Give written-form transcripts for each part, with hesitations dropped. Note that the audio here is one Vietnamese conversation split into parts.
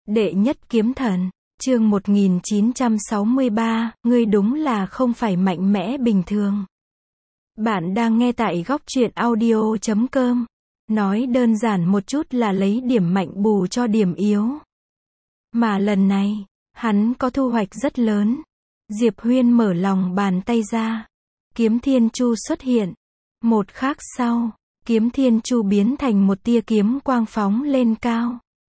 Đệ nhất kiếm thần, chương 1963, ngươi đúng là không phải mạnh mẽ bình thường. Bạn đang nghe tại góc truyện audio.com. Nói đơn giản một chút là lấy điểm mạnh bù cho điểm yếu. Mà lần này, hắn có thu hoạch rất lớn. Diệp Huyên mở lòng bàn tay ra. Kiếm thiên chu xuất hiện. Một khắc sau, kiếm thiên chu biến thành một tia kiếm quang phóng lên cao.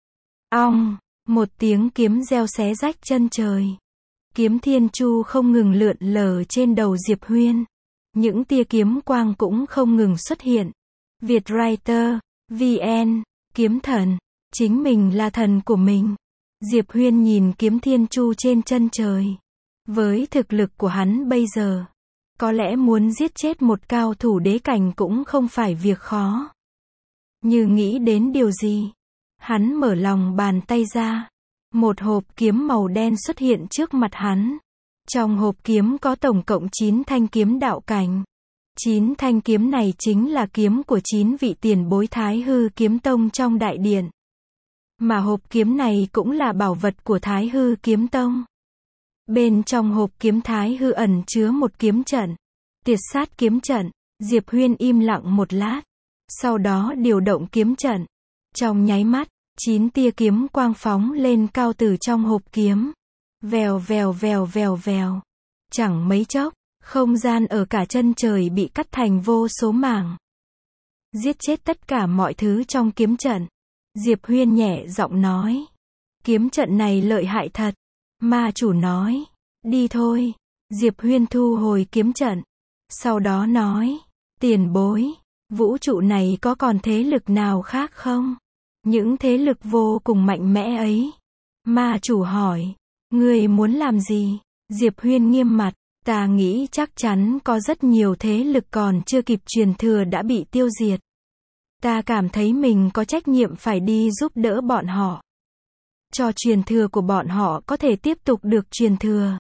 Ong! Một tiếng kiếm reo xé rách chân trời. Kiếm thiên chu không ngừng lượn lờ trên đầu Diệp Huyên. Những tia kiếm quang cũng không ngừng xuất hiện. Vietwriter, VN, kiếm thần, chính mình là thần của mình. Diệp Huyên nhìn kiếm thiên chu trên chân trời. Với thực lực của hắn bây giờ, có lẽ muốn giết chết một cao thủ đế cảnh cũng không phải việc khó. Như nghĩ đến điều gì, hắn mở lòng bàn tay ra. Một hộp kiếm màu đen xuất hiện trước mặt hắn. Trong hộp kiếm có tổng cộng 9 thanh kiếm đạo cảnh. 9 thanh kiếm này chính là kiếm của 9 vị tiền bối Thái Hư Kiếm Tông trong đại điện. Mà hộp kiếm này cũng là bảo vật của Thái Hư Kiếm Tông. Bên trong hộp kiếm Thái Hư ẩn chứa một kiếm trận. Tiệt sát kiếm trận. Diệp Huyên im lặng một lát. Sau đó điều động kiếm trận. Trong nháy mắt, 9 tia kiếm quang phóng lên cao từ trong hộp kiếm. Vèo vèo vèo vèo vèo. Chẳng mấy chốc, không gian ở cả chân trời bị cắt thành vô số mảng. Giết chết tất cả mọi thứ trong kiếm trận. Diệp Huyên nhẹ giọng nói. Kiếm trận này lợi hại thật. Ma chủ nói. Đi thôi. Diệp Huyên thu hồi kiếm trận. Sau đó nói. Tiền bối. Vũ trụ này có còn thế lực nào khác không? Những thế lực vô cùng mạnh mẽ ấy. Ma chủ hỏi. Ngươi muốn làm gì? Diệp Huyên nghiêm mặt. Ta nghĩ chắc chắn có rất nhiều thế lực còn chưa kịp truyền thừa đã bị tiêu diệt. Ta cảm thấy mình có trách nhiệm phải đi giúp đỡ bọn họ. Cho truyền thừa của bọn họ có thể tiếp tục được truyền thừa.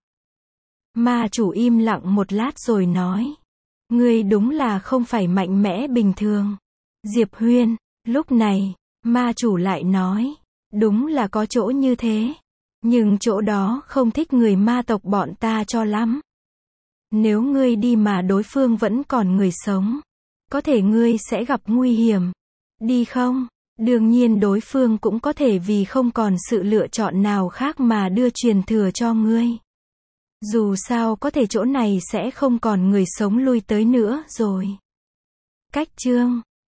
Ma chủ im lặng một lát rồi nói. Ngươi đúng là không phải mạnh mẽ bình thường. Diệp Huyên, lúc này, ma chủ lại nói. Đúng là có chỗ như thế. Nhưng chỗ đó không thích người ma tộc bọn ta cho lắm. Nếu ngươi đi mà đối phương vẫn còn người sống, có thể ngươi sẽ gặp nguy hiểm. Đi không? Đương nhiên đối phương cũng có thể vì không còn sự lựa chọn nào khác mà đưa truyền thừa cho ngươi. Dù sao có thể chỗ này sẽ không còn người sống lui tới nữa rồi. Cách chương